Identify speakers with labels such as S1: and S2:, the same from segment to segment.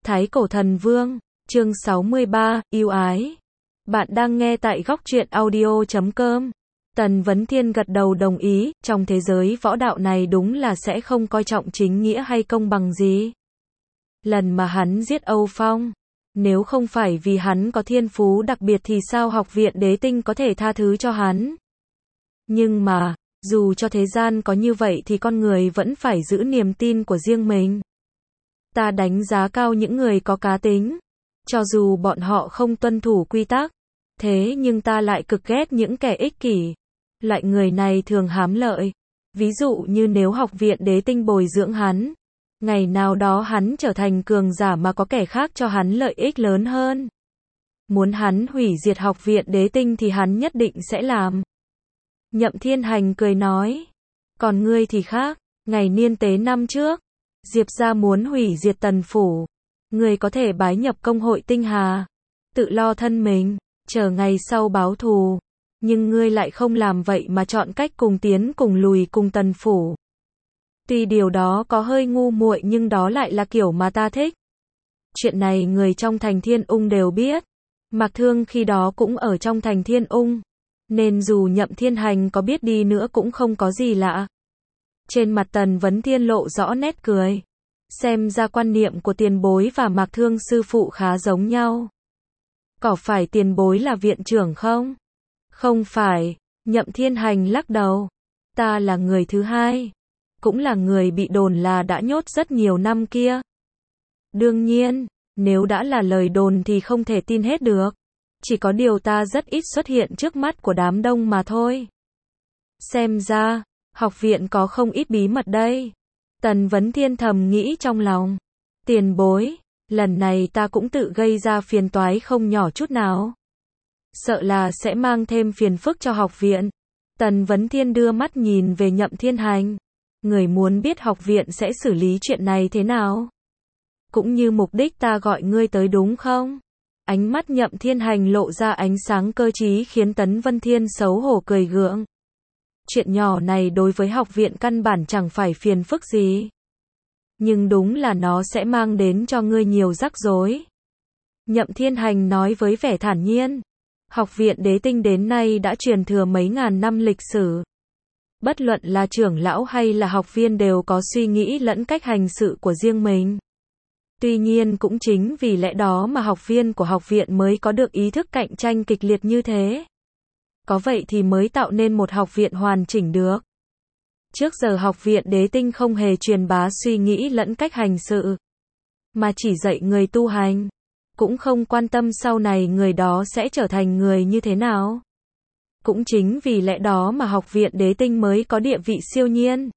S1: Thái Cổ Thần Vương, chương 63, yêu ái. Bạn đang nghe tại góc truyện audio.com. Tần Vấn Thiên gật đầu đồng ý, trong thế giới võ đạo này đúng là sẽ không coi trọng chính nghĩa hay công bằng gì. Lần mà hắn giết Âu Phong, nếu không phải vì hắn có thiên phú đặc biệt thì sao Học viện Đế Tinh có thể tha thứ cho hắn. Nhưng mà, dù cho thế gian có như vậy thì con người vẫn phải giữ niềm tin của riêng mình. Ta đánh giá cao những người có cá tính, cho dù bọn họ không tuân thủ quy tắc, thế nhưng ta lại cực ghét những kẻ ích kỷ. Loại người này thường hám lợi. Ví dụ như nếu Học viện Đế Tinh bồi dưỡng hắn, ngày nào đó hắn trở thành cường giả mà có kẻ khác cho hắn lợi ích lớn hơn, muốn hắn hủy diệt Học viện Đế Tinh thì hắn nhất định sẽ làm. Nhậm Thiên Hành cười nói, còn ngươi thì khác, ngày niên tế năm trước, Diệp gia muốn hủy diệt Tần phủ, ngươi có thể bái nhập công hội Tinh Hà, tự lo thân mình, chờ ngày sau báo thù, nhưng ngươi lại không làm vậy mà chọn cách cùng tiến cùng lùi cùng Tần phủ. Tuy điều đó có hơi ngu muội nhưng đó lại là kiểu mà ta thích. Chuyện này người trong thành Thiên Ung đều biết. Mạc Thương khi đó cũng ở trong thành Thiên Ung, nên dù Nhậm Thiên Hành có biết đi nữa cũng không có gì lạ. Trên mặt Tần Vấn Thiên lộ rõ nét cười. Xem ra quan niệm của tiền bối và Mạc Thương sư phụ khá giống nhau. Có phải tiền bối là viện trưởng không? Không phải, Nhậm Thiên Hành lắc đầu. Ta là người thứ hai, cũng là người bị đồn là đã nhốt rất nhiều năm kia. Đương nhiên, nếu đã là lời đồn thì không thể tin hết được. Chỉ có điều ta rất ít xuất hiện trước mắt của đám đông mà thôi. Xem ra, học viện có không ít bí mật đây. Tần Vấn Thiên thầm nghĩ trong lòng. Tiền bối, lần này ta cũng tự gây ra phiền toái không nhỏ chút nào. Sợ là sẽ mang thêm phiền phức cho học viện. Tần Vấn Thiên đưa mắt nhìn về Nhậm Thiên Hành. Người muốn biết học viện sẽ xử lý chuyện này thế nào? Cũng như mục đích ta gọi ngươi tới đúng không? Ánh mắt Nhậm Thiên Hành lộ ra ánh sáng cơ trí khiến Tần Vấn Thiên xấu hổ cười gượng. Chuyện nhỏ này đối với học viện căn bản chẳng phải phiền phức gì. Nhưng đúng là nó sẽ mang đến cho ngươi nhiều rắc rối. Nhậm Thiên Hành nói với vẻ thản nhiên. Học viện Đế Tinh đến nay đã truyền thừa mấy ngàn năm lịch sử. Bất luận là trưởng lão hay là học viên đều có suy nghĩ lẫn cách hành sự của riêng mình. Tuy nhiên cũng chính vì lẽ đó mà học viên của học viện mới có được ý thức cạnh tranh kịch liệt như thế. Có vậy thì mới tạo nên một học viện hoàn chỉnh được. Trước giờ học viện Đế Tinh không hề truyền bá suy nghĩ lẫn cách hành sự, mà chỉ dạy người tu hành, cũng không quan tâm sau này người đó sẽ trở thành người như thế nào. Cũng chính vì lẽ đó mà học viện Đế Tinh mới có địa vị siêu nhiên.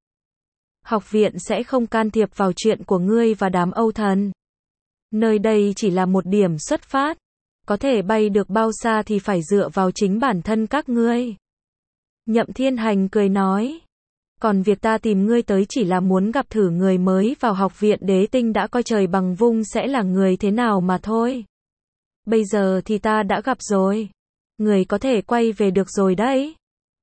S1: Học viện sẽ không can thiệp vào chuyện của ngươi và đám Âu thần. Nơi đây chỉ là một điểm xuất phát. Có thể bay được bao xa thì phải dựa vào chính bản thân các ngươi. Nhậm Thiên Hành cười nói. Còn việc ta tìm ngươi tới chỉ là muốn gặp thử người mới vào học viện Đế Tinh đã coi trời bằng vung sẽ là người thế nào mà thôi. Bây giờ thì ta đã gặp rồi. Người có thể quay về được rồi đấy.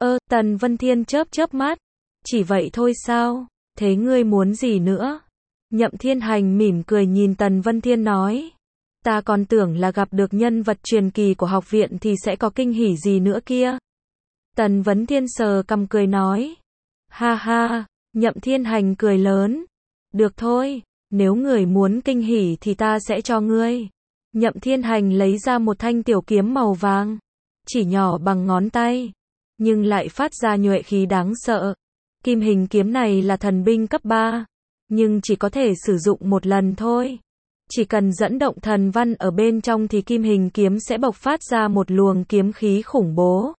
S1: Tần Vấn Thiên chớp chớp mắt. Chỉ vậy thôi sao? Thế ngươi muốn gì nữa? Nhậm Thiên Hành mỉm cười nhìn Tần Vấn Thiên nói. Ta còn tưởng là gặp được nhân vật truyền kỳ của học viện thì sẽ có kinh hỉ gì nữa kia. Tần Vấn Thiên sờ cằm cười nói. Ha ha, Nhậm Thiên Hành cười lớn. Được thôi, nếu người muốn kinh hỉ thì ta sẽ cho ngươi. Nhậm Thiên Hành lấy ra một thanh tiểu kiếm màu vàng, chỉ nhỏ bằng ngón tay, nhưng lại phát ra nhuệ khí đáng sợ. Kim hình kiếm này là thần binh cấp 3, nhưng chỉ có thể sử dụng một lần thôi. Chỉ cần dẫn động thần văn ở bên trong thì kim hình kiếm sẽ bộc phát ra một luồng kiếm khí khủng bố.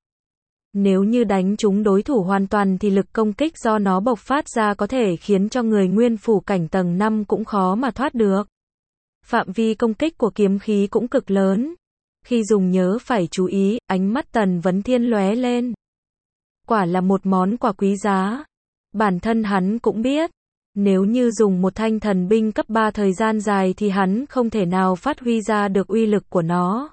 S1: Nếu như đánh trúng đối thủ hoàn toàn thì lực công kích do nó bộc phát ra có thể khiến cho người nguyên phủ cảnh tầng 5 cũng khó mà thoát được. Phạm vi công kích của kiếm khí cũng cực lớn. Khi dùng nhớ phải chú ý, ánh mắt Tần Vấn Thiên lóe lên. Quả là một món quà quý giá. Bản thân hắn cũng biết, nếu như dùng một thanh thần binh cấp 3 thời gian dài thì hắn không thể nào phát huy ra được uy lực của nó.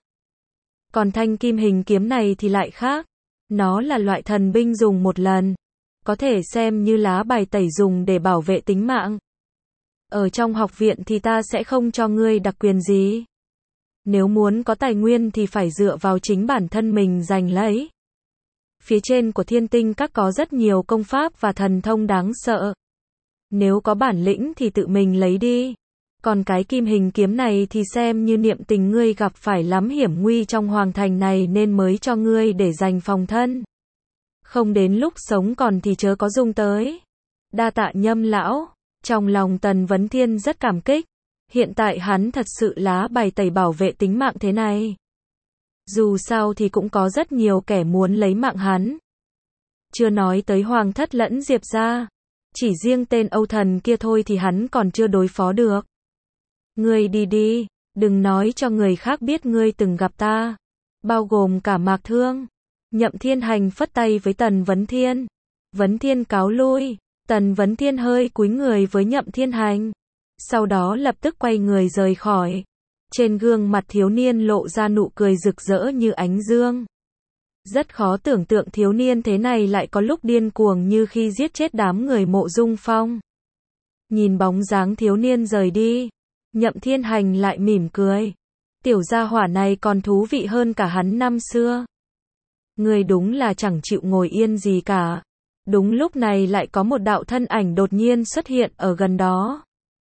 S1: Còn thanh kim hình kiếm này thì lại khác. Nó là loại thần binh dùng một lần, có thể xem như lá bài tẩy dùng để bảo vệ tính mạng. Ở trong học viện thì ta sẽ không cho ngươi đặc quyền gì. Nếu muốn có tài nguyên thì phải dựa vào chính bản thân mình giành lấy. Phía trên của Thiên Tinh Các có rất nhiều công pháp và thần thông đáng sợ. Nếu có bản lĩnh thì tự mình lấy đi. Còn cái kim hình kiếm này thì xem như niệm tình ngươi gặp phải lắm hiểm nguy trong hoàng thành này nên mới cho ngươi để dành phòng thân. Không đến lúc sống còn thì chớ có dùng tới. Đa tạ Nhâm lão. Trong lòng Tần Vấn Thiên rất cảm kích. Hiện tại hắn thật sự lá bài tẩy bảo vệ tính mạng thế này. Dù sao thì cũng có rất nhiều kẻ muốn lấy mạng hắn. Chưa nói tới Hoàng Thất lẫn Diệp gia. Chỉ riêng tên Âu Thần kia thôi thì hắn còn chưa đối phó được. Ngươi đi đi, đừng nói cho người khác biết ngươi từng gặp ta. Bao gồm cả Mạc Thương. Nhậm Thiên Hành phất tay với Tần Vấn Thiên. Vấn Thiên cáo lui. Tần Vấn Thiên hơi cúi người với Nhậm Thiên Hành. Sau đó lập tức quay người rời khỏi. Trên gương mặt thiếu niên lộ ra nụ cười rực rỡ như ánh dương. Rất khó tưởng tượng thiếu niên thế này lại có lúc điên cuồng như khi giết chết đám người Mộ Dung Phong. Nhìn bóng dáng thiếu niên rời đi, Nhậm Thiên Hành lại mỉm cười. Tiểu gia hỏa này còn thú vị hơn cả hắn năm xưa. Người đúng là chẳng chịu ngồi yên gì cả. Đúng lúc này lại có một đạo thân ảnh đột nhiên xuất hiện ở gần đó.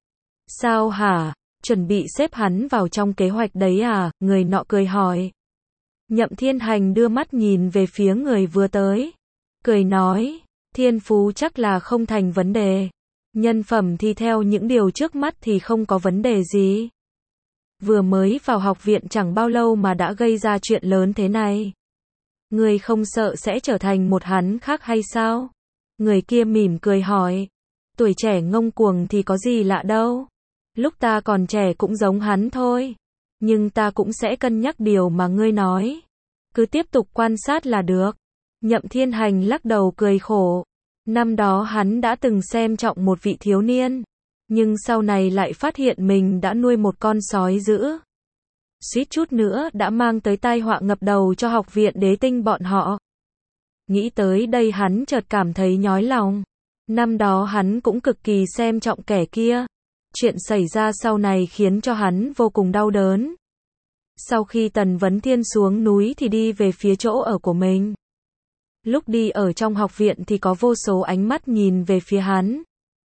S1: Sao hả? Chuẩn bị xếp hắn vào trong kế hoạch đấy à? Người nọ cười hỏi. Nhậm Thiên Hành đưa mắt nhìn về phía người vừa tới. Cười nói, thiên phú chắc là không thành vấn đề. Nhân phẩm thì theo những điều trước mắt thì không có vấn đề gì. Vừa mới vào học viện chẳng bao lâu mà đã gây ra chuyện lớn thế này. Người không sợ sẽ trở thành một hắn khác hay sao? Người kia mỉm cười hỏi. Tuổi trẻ ngông cuồng thì có gì lạ đâu. Lúc ta còn trẻ cũng giống hắn thôi. Nhưng ta cũng sẽ cân nhắc điều mà ngươi nói. Cứ tiếp tục quan sát là được. Nhậm Thiên Hành lắc đầu cười khổ. Năm đó hắn đã từng xem trọng một vị thiếu niên. Nhưng sau này lại phát hiện mình đã nuôi một con sói dữ. Suýt chút nữa đã mang tới tai họa ngập đầu cho học viện Đế Tinh bọn họ. Nghĩ tới đây hắn chợt cảm thấy nhói lòng. Năm đó hắn cũng cực kỳ xem trọng kẻ kia. Chuyện xảy ra sau này khiến cho hắn vô cùng đau đớn. Sau khi Tần Vấn Thiên xuống núi thì đi về phía chỗ ở của mình. Lúc đi ở trong học viện thì có vô số ánh mắt nhìn về phía hắn.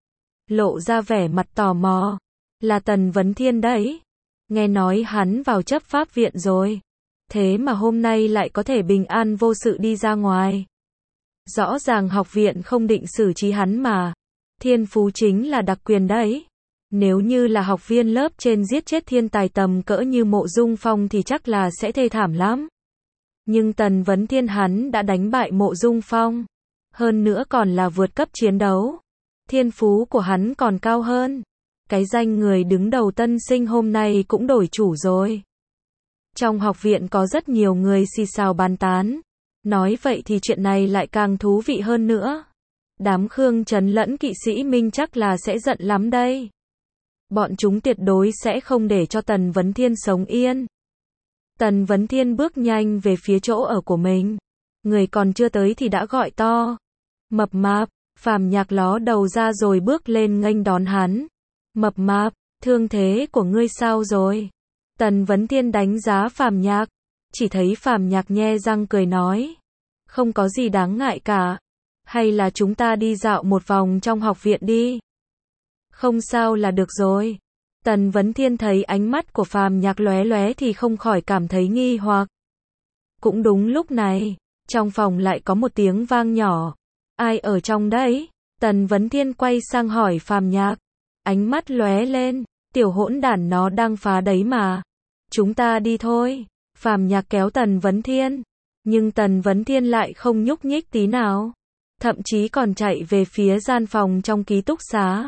S1: Lộ ra vẻ mặt tò mò. Là Tần Vấn Thiên đấy. Nghe nói hắn vào chấp pháp viện rồi. Thế mà hôm nay lại có thể bình an vô sự đi ra ngoài. Rõ ràng học viện không định xử trí hắn mà. Thiên phú chính là đặc quyền đấy. Nếu như là học viên lớp trên giết chết thiên tài tầm cỡ như Mộ Dung Phong thì chắc là sẽ thê thảm lắm. Nhưng Tần Vấn Thiên hắn đã đánh bại Mộ Dung Phong. Hơn nữa còn là vượt cấp chiến đấu. Thiên phú của hắn còn cao hơn. Cái danh người đứng đầu tân sinh hôm nay cũng đổi chủ rồi. Trong học viện có rất nhiều người xì xào bàn tán. Nói vậy thì chuyện này lại càng thú vị hơn nữa. Đám Khương Trấn lẫn kỵ sĩ Minh chắc là sẽ giận lắm đây. Bọn chúng tuyệt đối sẽ không để cho Tần Vấn Thiên sống yên. Tần Vấn Thiên bước nhanh về phía chỗ ở của mình. Người còn chưa tới thì đã gọi to. Mập mạp, Phàm Nhạc ló đầu ra rồi bước lên nghênh đón hắn. Mập mạp, thương thế của ngươi sao rồi? Tần Vấn Thiên đánh giá Phàm Nhạc. Chỉ thấy Phàm Nhạc nhe răng cười nói. Không có gì đáng ngại cả. Hay là chúng ta đi dạo một vòng trong học viện đi. Không sao là được rồi. Tần Vấn Thiên thấy ánh mắt của Phàm Nhạc lóe lóe thì không khỏi cảm thấy nghi hoặc. Cũng đúng lúc này, trong phòng lại có một tiếng vang nhỏ. Ai ở trong đấy? Tần Vấn Thiên quay sang hỏi Phàm Nhạc. Ánh mắt lóe lên, tiểu hỗn đản nó đang phá đấy mà. Chúng ta đi thôi. Phàm Nhạc kéo Tần Vấn Thiên. Nhưng Tần Vấn Thiên lại không nhúc nhích tí nào. Thậm chí còn chạy về phía gian phòng trong ký túc xá.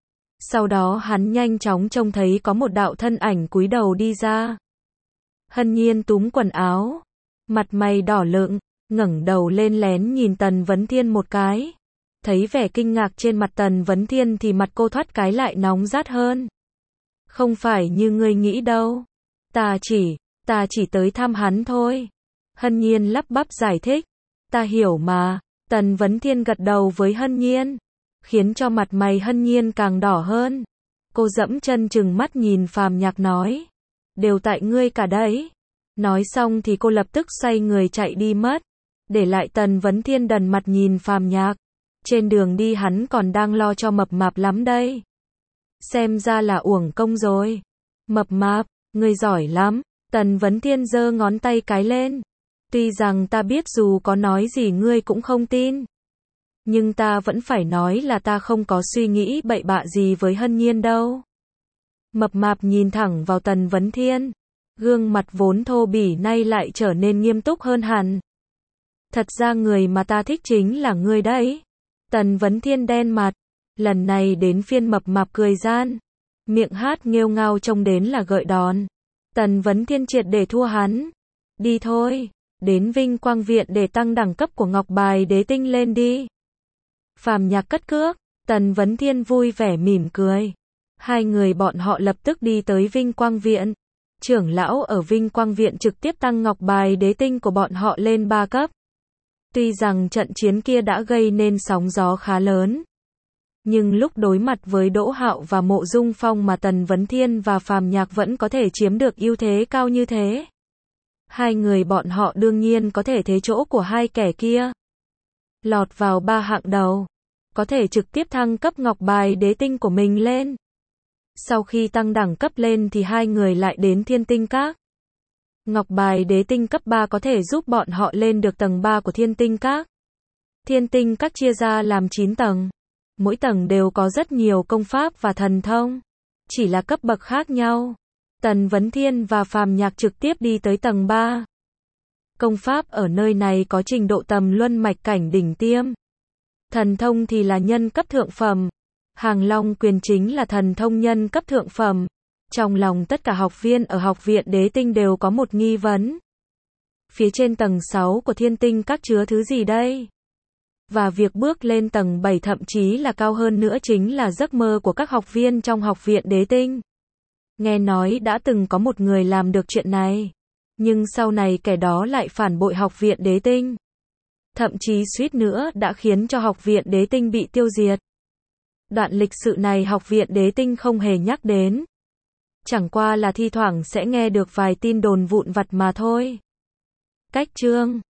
S1: Sau đó hắn nhanh chóng trông thấy có một đạo thân ảnh cúi đầu đi ra. Hân Nhiên túm quần áo. Mặt mày đỏ lựng, ngẩng đầu lên lén nhìn Tần Vấn Thiên một cái. Thấy vẻ kinh ngạc trên mặt Tần Vấn Thiên thì mặt cô thoát cái lại nóng rát hơn. Không phải như ngươi nghĩ đâu. Ta chỉ tới thăm hắn thôi. Hân Nhiên lắp bắp giải thích. Ta hiểu mà. Tần Vấn Thiên gật đầu với Hân Nhiên. Khiến cho mặt mày Hân Nhiên càng đỏ hơn. Cô dẫm chân chừng mắt nhìn Phàm Nhạc nói. Đều tại ngươi cả đấy. Nói xong thì cô lập tức xoay người chạy đi mất. Để lại Tần Vấn Thiên đần mặt nhìn Phàm Nhạc. Trên đường đi hắn còn đang lo cho mập mạp lắm đây. Xem ra là uổng công rồi. Mập mạp, ngươi giỏi lắm. Tần Vấn Thiên giơ ngón tay cái lên. Tuy rằng ta biết dù có nói gì ngươi cũng không tin. Nhưng ta vẫn phải nói là ta không có suy nghĩ bậy bạ gì với Hân Nhiên đâu. Mập mạp nhìn thẳng vào Tần Vấn Thiên. Gương mặt vốn thô bỉ nay lại trở nên nghiêm túc hơn hẳn. Thật ra người mà ta thích chính là ngươi đấy. Tần Vấn Thiên đen mặt. Lần này đến phiên mập mạp cười gian. Miệng hát nghêu ngao trông đến là gợi đòn. Tần Vấn Thiên triệt để thua hắn. Đi thôi. Đến Vinh Quang Viện để tăng đẳng cấp của ngọc bài đế tinh lên đi. Phàm Nhạc cất cước. Tần Vấn Thiên vui vẻ mỉm cười. Hai người bọn họ lập tức đi tới Vinh Quang Viện. Trưởng lão ở Vinh Quang Viện trực tiếp tăng ngọc bài đế tinh của bọn họ lên 3 cấp. Tuy rằng trận chiến kia đã gây nên sóng gió khá lớn. Nhưng lúc đối mặt với Đỗ Hạo và Mộ Dung Phong mà Tần Vấn Thiên và Phàm Nhạc vẫn có thể chiếm được ưu thế cao như thế. Hai người bọn họ đương nhiên có thể thế chỗ của hai kẻ kia. Lọt vào 3 hạng đầu. Có thể trực tiếp thăng cấp ngọc bài đế tinh của mình lên. Sau khi tăng đẳng cấp lên thì hai người lại đến Thiên Tinh Các. Ngọc bài đế tinh cấp 3 có thể giúp bọn họ lên được tầng 3 của Thiên Tinh Các. Thiên Tinh Các chia ra làm 9 tầng. Mỗi tầng đều có rất nhiều công pháp và thần thông. Chỉ là cấp bậc khác nhau. Tần Vấn Thiên và Phàm Nhạc trực tiếp đi tới tầng 3. Công pháp ở nơi này có trình độ tầm luân mạch cảnh đỉnh tiêm. Thần thông thì là nhân cấp thượng phẩm. Hàng Long quyền chính là thần thông nhân cấp thượng phẩm. Trong lòng tất cả học viên ở học viện đế tinh đều có một nghi vấn. Phía trên tầng 6 của Thiên Tinh Các chứa thứ gì đây? Và việc bước lên tầng 7 thậm chí là cao hơn nữa chính là giấc mơ của các học viên trong học viện đế tinh. Nghe nói đã từng có một người làm được chuyện này. Nhưng sau này kẻ đó lại phản bội học viện đế tinh. Thậm chí suýt nữa đã khiến cho học viện đế tinh bị tiêu diệt. Đoạn lịch sử này học viện đế tinh không hề nhắc đến. Chẳng qua là thi thoảng sẽ nghe được vài tin đồn vụn vặt mà thôi. Cách chương